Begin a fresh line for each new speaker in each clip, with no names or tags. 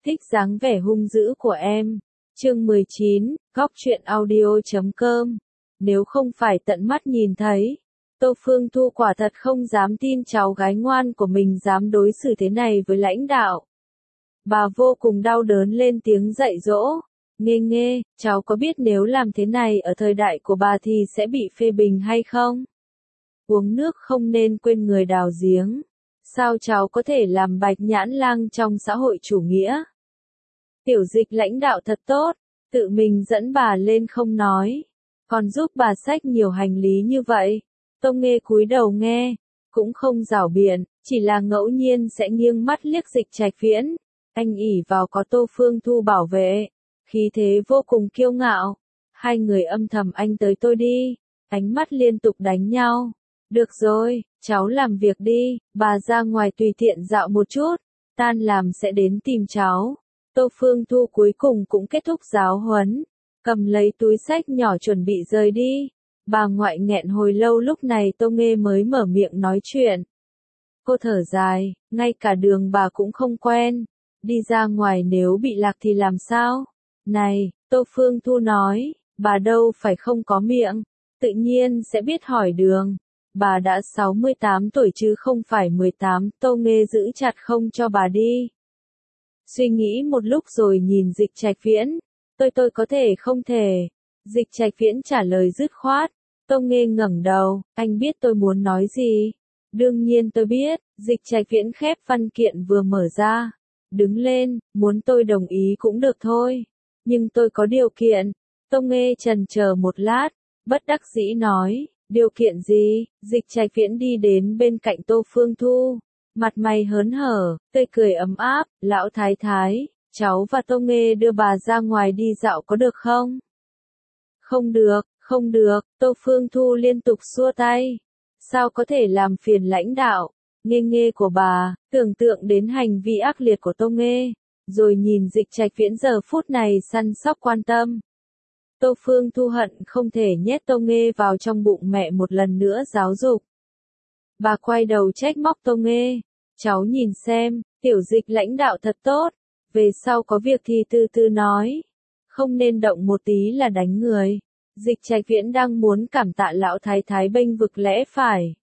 thích dáng vẻ hung dữ của em. Chương 19, góc truyện audio.com. Nếu không phải tận mắt nhìn thấy, Tô Phương Thu quả thật không dám tin cháu gái ngoan của mình dám đối xử thế này với lãnh đạo. Bà vô cùng đau đớn lên tiếng dạy dỗ. Nghê nghê, cháu có biết nếu làm thế này ở thời đại của bà thì sẽ bị phê bình hay không? Uống nước không nên quên người đào giếng. Sao cháu có thể làm bạch nhãn lang trong xã hội chủ nghĩa? Tiểu Dịch lãnh đạo thật tốt, tự mình dẫn bà lên không nói, còn giúp bà xách nhiều hành lý như vậy. Tô Nghê cúi đầu nghe, cũng không giảo biện, chỉ là ngẫu nhiên sẽ nghiêng mắt liếc Dịch Trạch Viễn. Anh ỷ vào có Tô Phương Thu bảo vệ, khí thế vô cùng kiêu ngạo. Hai người âm thầm anh tới tôi đi, ánh mắt liên tục đánh nhau. Được rồi, cháu làm việc đi, bà ra ngoài tùy tiện dạo một chút, tan làm sẽ đến tìm cháu. Tô Phương Thu cuối cùng cũng kết thúc giáo huấn, cầm lấy túi xách nhỏ chuẩn bị rời đi. Bà ngoại nghẹn hồi lâu lúc này Tô Nghê mới mở miệng nói chuyện. Cô thở dài, ngay cả đường bà cũng không quen, đi ra ngoài nếu bị lạc thì làm sao? Này, Tô Phương Thu nói, bà đâu phải không có miệng, tự nhiên sẽ biết hỏi đường. Bà đã 68 tuổi chứ không phải 18, Tô Nghê giữ chặt không cho bà đi. Suy nghĩ một lúc rồi nhìn Dịch Trạch Viễn, tôi có thể không thể. Dịch Trạch Viễn trả lời dứt khoát. Tô Nghê ngẩng đầu, anh biết tôi muốn nói gì? Đương nhiên tôi biết. Dịch Trạch Viễn khép văn kiện vừa mở ra, đứng lên, muốn tôi đồng ý cũng được thôi, nhưng tôi có điều kiện. Tô Nghê chần chờ một lát, bất đắc dĩ nói, điều kiện gì? Dịch Trạch Viễn đi đến bên cạnh Tô Phương Thu, mặt mày hớn hở, tươi cười ấm áp, lão thái thái, cháu và Tô Nghê đưa bà ra ngoài đi dạo có được không? Không được, không được, Tô Phương Thu liên tục xua tay. Sao có thể làm phiền lãnh đạo? Nghê nghê của bà, tưởng tượng đến hành vi ác liệt của Tô Nghê, rồi nhìn Dịch Trạch Viễn giờ phút này săn sóc quan tâm. Tô Phương Thu hận không thể nhét Tô Nghê vào trong bụng mẹ một lần nữa giáo dục. Bà quay đầu trách móc Tô Nghê, cháu nhìn xem, tiểu Dịch lãnh đạo thật tốt, về sau có việc thì từ từ nói, không nên động một tí là đánh người. Dịch Trạch Viễn đang muốn cảm tạ lão thái thái bênh vực lẽ phải.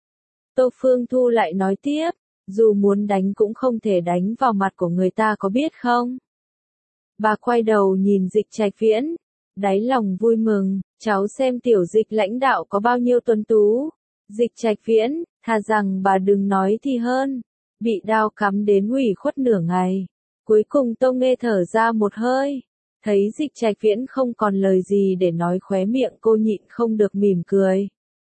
Tô Phương Thu lại nói tiếp, dù muốn đánh cũng không thể đánh vào mặt của người ta có biết không? Bà quay đầu nhìn Dịch Trạch Viễn, đáy lòng vui mừng, cháu xem tiểu Dịch lãnh đạo có bao nhiêu tuấn tú. Dịch Trạch Viễn, thà rằng bà đừng nói thì hơn, bị đao cắm đến ủy khuất nửa ngày. Cuối cùng Tô Nghê thở ra một hơi, thấy Dịch Trạch Viễn không còn lời gì để nói khóe miệng cô nhịn không được mỉm cười.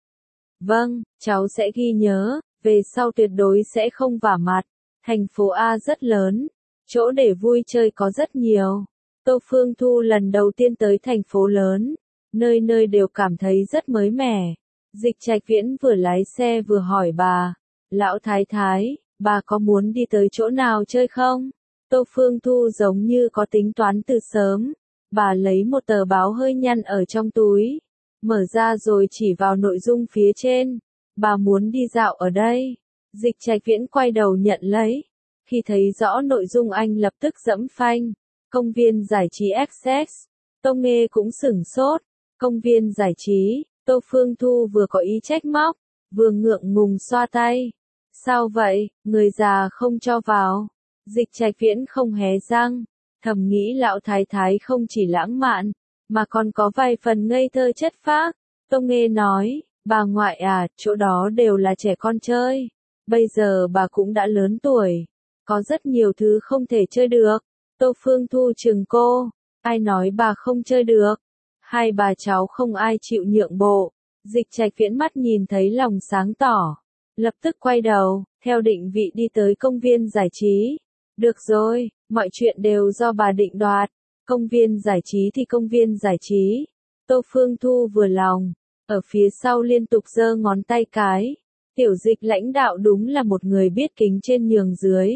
Vâng, cháu sẽ ghi nhớ, về sau tuyệt đối sẽ không vả mặt. Thành phố A rất lớn, chỗ để vui chơi có rất nhiều. Tô Phương Thu lần đầu tiên tới thành phố lớn, nơi nơi đều cảm thấy rất mới mẻ. Dịch Trạch Viễn vừa lái xe vừa hỏi bà, lão thái thái, bà có muốn đi tới chỗ nào chơi không? Tô Phương Thu giống như có tính toán từ sớm, bà lấy một tờ báo hơi nhăn ở trong túi, mở ra rồi chỉ vào nội dung phía trên, bà muốn đi dạo ở đây. Dịch Trạch Viễn quay đầu nhận lấy, khi thấy rõ nội dung anh lập tức giẫm phanh, công viên giải trí Access. Tô Nghê cũng sửng sốt, công viên giải trí. Tô Phương Thu vừa có ý trách móc, vừa ngượng ngùng xoa tay. Sao vậy, người già không cho vào? Dịch Trạch Viễn không hé răng, thầm nghĩ lão thái thái không chỉ lãng mạn, mà còn có vài phần ngây thơ chất phác. Tô Nghê nói, bà ngoại à, chỗ đó đều là trẻ con chơi. Bây giờ bà cũng đã lớn tuổi, có rất nhiều thứ không thể chơi được. Tô Phương Thu trừng cô, ai nói bà không chơi được? Hai bà cháu không ai chịu nhượng bộ. Dịch Trạch Viễn mắt nhìn thấy lòng sáng tỏ, lập tức quay đầu, theo định vị đi tới công viên giải trí. Được rồi, mọi chuyện đều do bà định đoạt. Công viên giải trí thì công viên giải trí. Tô Phương Thu vừa lòng, ở phía sau liên tục giơ ngón tay cái. Tiểu Dịch lãnh đạo đúng là một người biết kính trên nhường dưới,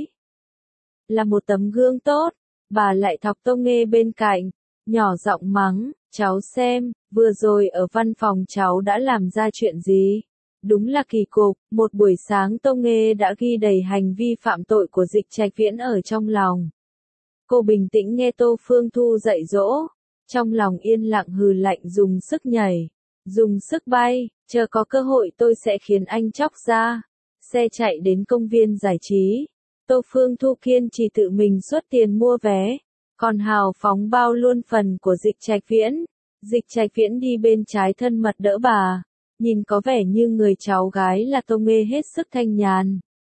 là một tấm gương tốt. Bà lại thọc Tô Nghê bên cạnh, nhỏ giọng mắng, cháu xem, vừa rồi ở văn phòng cháu đã làm ra chuyện gì? Đúng là kỳ cục, một buổi sáng Tô Nghê đã ghi đầy hành vi phạm tội của Dịch Trạch Viễn ở trong lòng. Cô bình tĩnh nghe Tô Phương Thu dạy dỗ, trong lòng yên lặng hừ lạnh dùng sức nhảy, dùng sức bay, chờ có cơ hội tôi sẽ khiến anh chóc ra. Xe chạy đến công viên giải trí, Tô Phương Thu kiên trì tự mình xuất tiền mua vé, còn hào phóng bao luôn phần của Dịch Trạch Viễn. Dịch Trạch Viễn đi bên trái thân mật đỡ bà, nhìn có vẻ như người cháu gái là Tô Nghê hết sức thanh nhàn.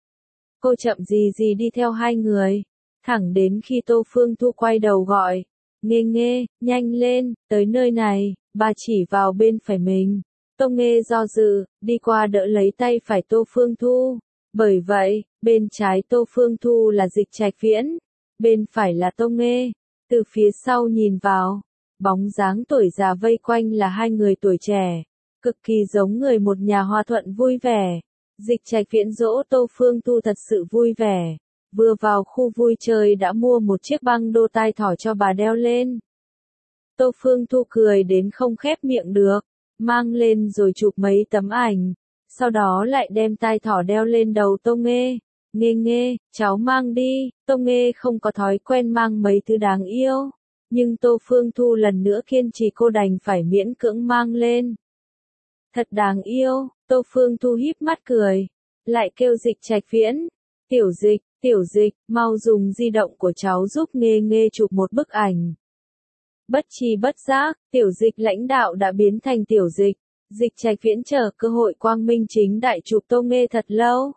Cô chậm gì gì đi theo hai người, thẳng đến khi Tô Phương Thu quay đầu gọi, Nghê Nghê, nhanh lên, tới nơi này, bà chỉ vào bên phải mình. Tô Nghê do dự, đi qua đỡ lấy tay phải Tô Phương Thu. Bởi vậy, bên trái Tô Phương Thu là Dịch Trạch Viễn, bên phải là Tô Nghê. Từ phía sau nhìn vào, bóng dáng tuổi già vây quanh là hai người tuổi trẻ, cực kỳ giống người một nhà hòa thuận vui vẻ. Dịch Trạch Viễn dỗ Tô Phương Thu thật sự vui vẻ, vừa vào khu vui chơi đã mua một chiếc băng đô tai thỏ cho bà đeo lên. Tô Phương Thu cười đến không khép miệng được, mang lên rồi chụp mấy tấm ảnh, sau đó lại đem tai thỏ đeo lên đầu Tô Nghê. Nghê Nghê, cháu mang đi. Tô Nghê không có thói quen mang mấy thứ đáng yêu, nhưng Tô Phương Thu lần nữa kiên trì cô đành phải miễn cưỡng mang lên. Thật đáng yêu, Tô Phương Thu híp mắt cười, lại kêu Dịch Trạch Viễn, tiểu dịch, mau dùng di động của cháu giúp Nghê Nghê chụp một bức ảnh. Bất tri bất giác, tiểu dịch lãnh đạo đã biến thành tiểu dịch. Dịch Trạch Viễn chờ cơ hội quang minh chính đại chụp Tô Nghê thật lâu.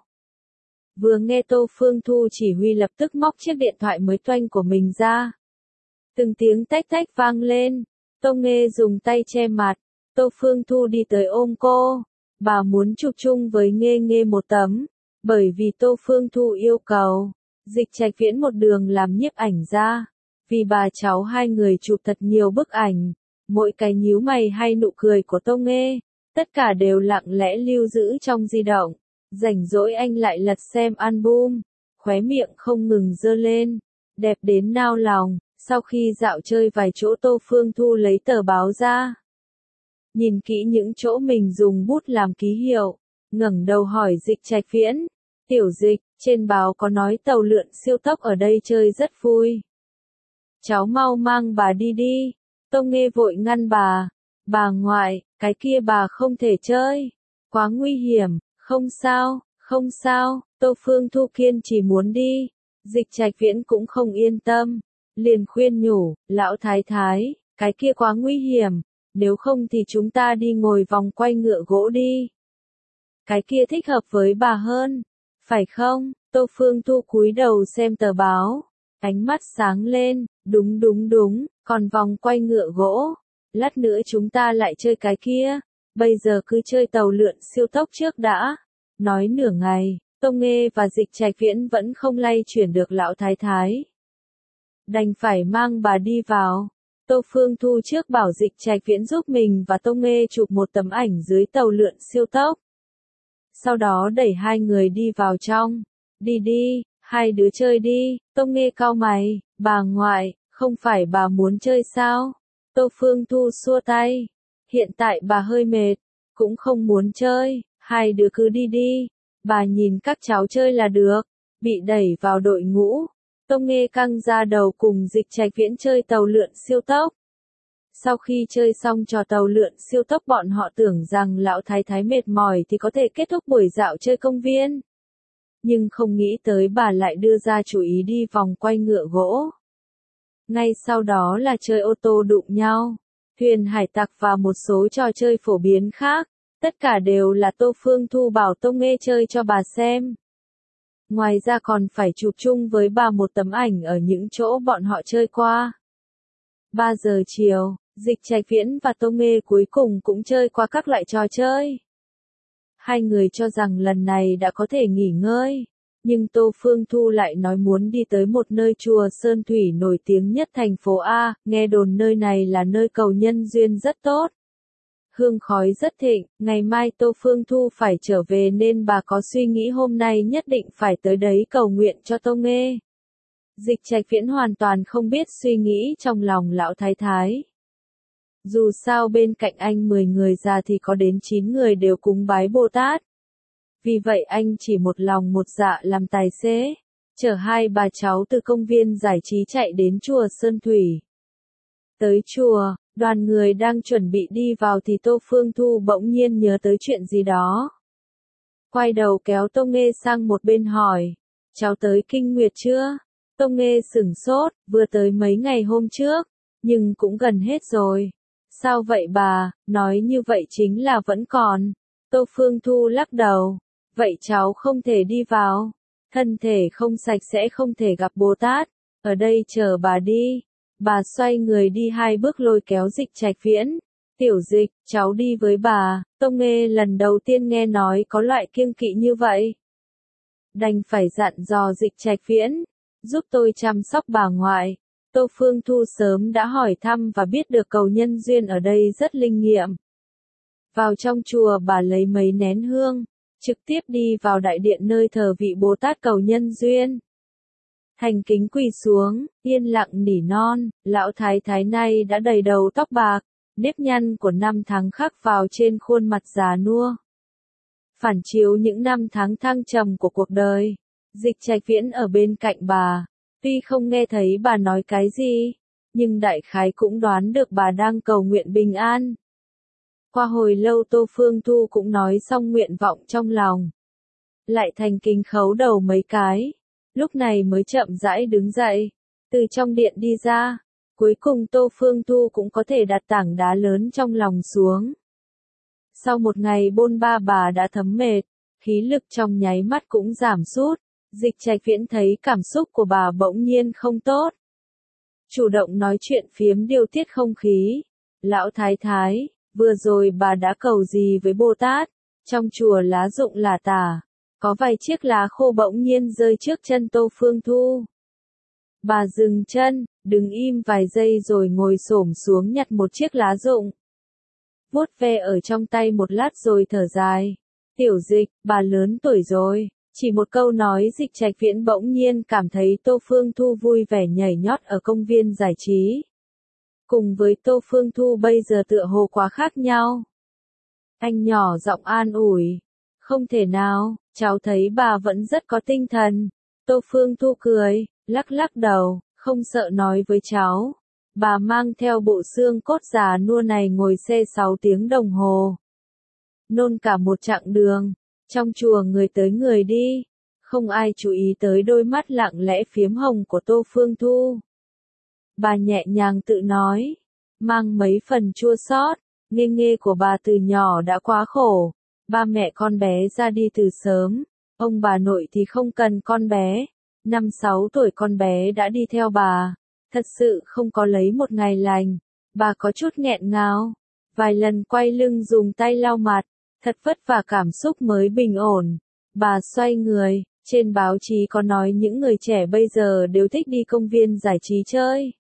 Vừa nghe Tô Phương Thu chỉ huy lập tức móc chiếc điện thoại mới toanh của mình ra. Từng tiếng tách tách vang lên, Tô Nghê dùng tay che mặt, Tô Phương Thu đi tới ôm cô. Bà muốn chụp chung với Nghê Nghê một tấm, bởi vì Tô Phương Thu yêu cầu. Dịch Trạch Viễn một đường làm nhiếp ảnh ra, vì bà cháu hai người chụp thật nhiều bức ảnh, mỗi cái nhíu mày hay nụ cười của Tô Nghê, tất cả đều lặng lẽ lưu giữ trong di động. Rảnh rỗi anh lại lật xem album, khóe miệng không ngừng giơ lên, đẹp đến nao lòng. Sau khi dạo chơi vài chỗ Tô Phương Thu lấy tờ báo ra, nhìn kỹ những chỗ mình dùng bút làm ký hiệu, ngẩng đầu hỏi Dịch Trạch Viễn, tiểu dịch, trên báo có nói tàu lượn siêu tốc ở đây chơi rất vui. Cháu mau mang bà đi đi. Tô Nghê vội ngăn bà ngoại, cái kia bà không thể chơi, quá nguy hiểm. Không sao, Tô Phương Thu kiên chỉ muốn đi. Dịch Trạch Viễn cũng không yên tâm, liền khuyên nhủ, lão thái thái, cái kia quá nguy hiểm, nếu không thì chúng ta đi ngồi vòng quay ngựa gỗ đi. Cái kia thích hợp với bà hơn, phải không? Tô Phương Thu cúi đầu xem tờ báo, ánh mắt sáng lên, đúng, còn vòng quay ngựa gỗ, lát nữa chúng ta lại chơi cái kia, bây giờ cứ chơi tàu lượn siêu tốc trước đã. Nói nửa ngày, Tô Nghê và Dịch Trạch Viễn vẫn không lay chuyển được lão thái thái. Đành phải mang bà đi vào. Tô Phương Thu trước bảo Dịch Trạch Viễn giúp mình và Tô Nghê chụp một tấm ảnh dưới tàu lượn siêu tốc. Sau đó đẩy hai người đi vào trong. Đi, hai đứa chơi đi. Tô Nghê cau mày, bà ngoại, không phải bà muốn chơi sao? Tô Phương Thu xua tay. Hiện tại bà hơi mệt, cũng không muốn chơi, hai đứa cứ đi, bà nhìn các cháu chơi là được. Bị đẩy vào đội ngũ, Tô Nghê căng ra đầu cùng Dịch Trạch Viễn chơi tàu lượn siêu tốc. Sau khi chơi xong trò tàu lượn siêu tốc bọn họ tưởng rằng lão thái thái mệt mỏi thì có thể kết thúc buổi dạo chơi công viên. Nhưng không nghĩ tới bà lại đưa ra chủ ý đi vòng quay ngựa gỗ. Ngay sau đó là chơi ô tô đụng nhau, thuyền hải tặc và một số trò chơi phổ biến khác. Tất cả đều là Tô Phương Thu bảo Tô Nghê chơi cho bà xem. Ngoài ra còn phải chụp chung với bà một tấm ảnh ở những chỗ bọn họ chơi qua. 3 giờ chiều, Dịch Trạch Viễn và Tô Nghê cuối cùng cũng chơi qua các loại trò chơi. Hai người cho rằng lần này đã có thể nghỉ ngơi, nhưng Tô Phương Thu lại nói muốn đi tới một nơi chùa Sơn Thủy nổi tiếng nhất thành phố A, nghe đồn nơi này là nơi cầu nhân duyên rất tốt. Hương khói rất thịnh, ngày mai Tô Phương Thu phải trở về nên bà có suy nghĩ hôm nay nhất định phải tới đấy cầu nguyện cho Tô Nghê. Dịch Trạch Viễn hoàn toàn không biết suy nghĩ trong lòng lão thái thái. Dù sao bên cạnh anh 10 người già thì có đến 9 người đều cúng bái Bồ Tát. Vì vậy anh chỉ một lòng một dạ làm tài xế. chở hai bà cháu từ công viên giải trí chạy đến chùa Sơn Thủy. Tới chùa, đoàn người đang chuẩn bị đi vào thì Tô Phương Thu bỗng nhiên nhớ tới chuyện gì đó. Quay đầu kéo Tô Nghê sang một bên hỏi, cháu tới Kinh Nguyệt chưa? Tô Nghê sửng sốt, vừa tới mấy ngày hôm trước, nhưng cũng gần hết rồi. Sao vậy bà, nói như vậy chính là vẫn còn. Tô Phương Thu lắc đầu, vậy cháu không thể đi vào. Thân thể không sạch sẽ không thể gặp Bồ Tát, ở đây chờ bà đi. Bà xoay người đi 2 bước lôi kéo Dịch Trạch Viễn. Tiểu Dịch, cháu đi với bà. Tô Nghê lần đầu tiên nghe nói có loại kiêng kỵ như vậy. Đành phải dặn dò Dịch Trạch Viễn, giúp tôi chăm sóc bà ngoại. Tô Phương Thu sớm đã hỏi thăm và biết được cầu nhân duyên ở đây rất linh nghiệm. Vào trong chùa bà lấy mấy nén hương, trực tiếp đi vào đại điện nơi thờ vị Bồ Tát cầu nhân duyên. Thành kính quỳ xuống, yên lặng nỉ non, lão thái thái này đã đầy đầu tóc bạc, nếp nhăn của năm tháng khắc vào trên khuôn mặt già nua. Phản chiếu những năm tháng thăng trầm của cuộc đời. Dịch Trạch Viễn ở bên cạnh bà, tuy không nghe thấy bà nói cái gì, nhưng đại khái cũng đoán được bà đang cầu nguyện bình an. Qua hồi lâu Tô Phương Thu cũng nói xong nguyện vọng trong lòng. Lại thành kính khấu đầu mấy cái, lúc này mới chậm rãi đứng dậy, từ trong điện đi ra. Cuối cùng Tô Phương Thu cũng có thể đặt tảng đá lớn trong lòng xuống. Sau một ngày bôn ba bà đã thấm mệt, khí lực trong nháy mắt cũng giảm sút. Dịch Trạch Viễn thấy cảm xúc của bà bỗng nhiên không tốt. Chủ động nói chuyện phiếm điều tiết không khí. Lão thái thái, vừa rồi bà đã cầu gì với Bồ Tát? Trong chùa lá rụng là tả, có vài chiếc lá khô bỗng nhiên rơi trước chân Tô Phương Thu. Bà dừng chân, đứng im vài giây rồi ngồi xổm xuống nhặt một chiếc lá rụng. Vuốt ve ở trong tay một lát rồi thở dài. Tiểu Dịch, bà lớn tuổi rồi. Chỉ một câu nói Dịch Trạch Viễn bỗng nhiên cảm thấy Tô Phương Thu vui vẻ nhảy nhót ở công viên giải trí. Cùng với Tô Phương Thu bây giờ tựa hồ quá khác nhau. Anh nhỏ giọng an ủi. Không thể nào, cháu thấy bà vẫn rất có tinh thần. Tô Phương Thu cười, lắc lắc đầu, không sợ nói với cháu. Bà mang theo bộ xương cốt già nua này ngồi xe 6 tiếng đồng hồ. Nôn cả một chặng đường. Trong chùa người tới người đi, không ai chú ý tới đôi mắt lặng lẽ phiếm hồng của Tô Phương Thu. Bà nhẹ nhàng tự nói, mang mấy phần chua xót, Nghê Nghê của bà từ nhỏ đã quá khổ, ba mẹ con bé ra đi từ sớm, ông bà nội thì không cần con bé, 5-6 tuổi con bé đã đi theo bà, thật sự không có lấy một ngày lành, bà có chút nghẹn ngào, vài lần quay lưng dùng tay lau mặt. Thật vất vả cảm xúc mới bình ổn. Bà xoay người, trên báo chí có nói những người trẻ bây giờ đều thích đi công viên giải trí chơi.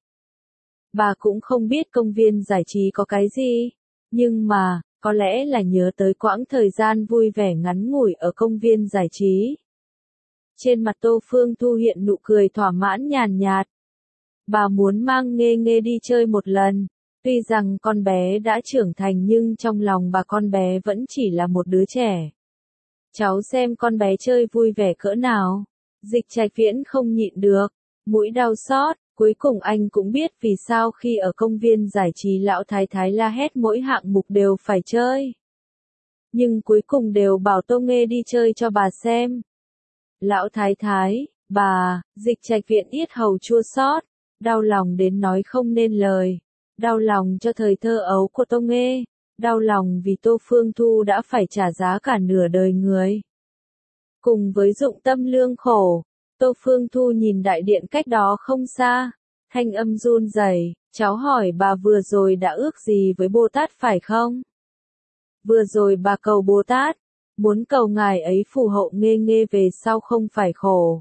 Bà cũng không biết công viên giải trí có cái gì, nhưng mà, có lẽ là nhớ tới quãng thời gian vui vẻ ngắn ngủi ở công viên giải trí. Trên mặt Tô Phương Thu hiện nụ cười thỏa mãn nhàn nhạt. Bà muốn mang Nghê Nghê đi chơi một lần. Tuy rằng con bé đã trưởng thành nhưng trong lòng bà con bé vẫn chỉ là một đứa trẻ. Cháu xem con bé chơi vui vẻ cỡ nào. Dịch Trạch Viễn không nhịn được, mũi đau xót, cuối cùng anh cũng biết vì sao khi ở công viên giải trí lão thái thái la hét mỗi hạng mục đều phải chơi. Nhưng cuối cùng đều bảo Tô Nghê đi chơi cho bà xem. Lão thái thái, bà, Dịch Trạch Viễn yết hầu chua xót, đau lòng đến nói không nên lời. Đau lòng cho thời thơ ấu của Tô Nghê, đau lòng vì Tô Phương Thu đã phải trả giá cả nửa đời người. Cùng với dụng tâm lương khổ, Tô Phương Thu nhìn đại điện cách đó không xa, thanh âm run rẩy, cháu hỏi bà vừa rồi đã ước gì với Bồ Tát phải không? Vừa rồi bà cầu Bồ Tát, muốn cầu ngài ấy phù hộ Nghê Nghê về sau không phải khổ.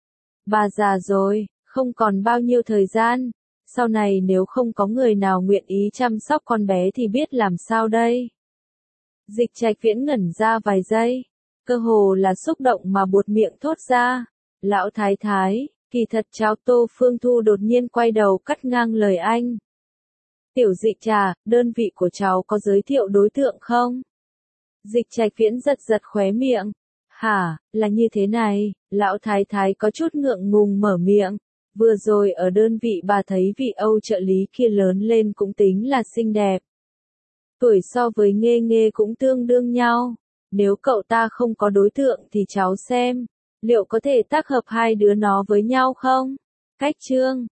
Bà già rồi, không còn bao nhiêu thời gian. Sau này nếu không có người nào nguyện ý chăm sóc con bé thì biết làm sao đây? Dịch Trạch Viễn ngẩn ra vài giây, cơ hồ là xúc động mà buột miệng thốt ra. Lão thái thái, kỳ thật cháu. Tô Phương Thu đột nhiên quay đầu cắt ngang lời anh. Tiểu Dịch trà, đơn vị của cháu có giới thiệu đối tượng không? Dịch Trạch Viễn giật giật khóe miệng, Hả, là như thế này, lão thái thái có chút ngượng ngùng mở miệng. Vừa rồi ở đơn vị bà thấy vị Âu trợ lý kia lớn lên cũng tính là xinh đẹp. Tuổi so với Nghê Nghê cũng tương đương nhau. Nếu cậu ta không có đối tượng thì cháu xem, liệu có thể tác hợp hai đứa nó với nhau không? Cách chương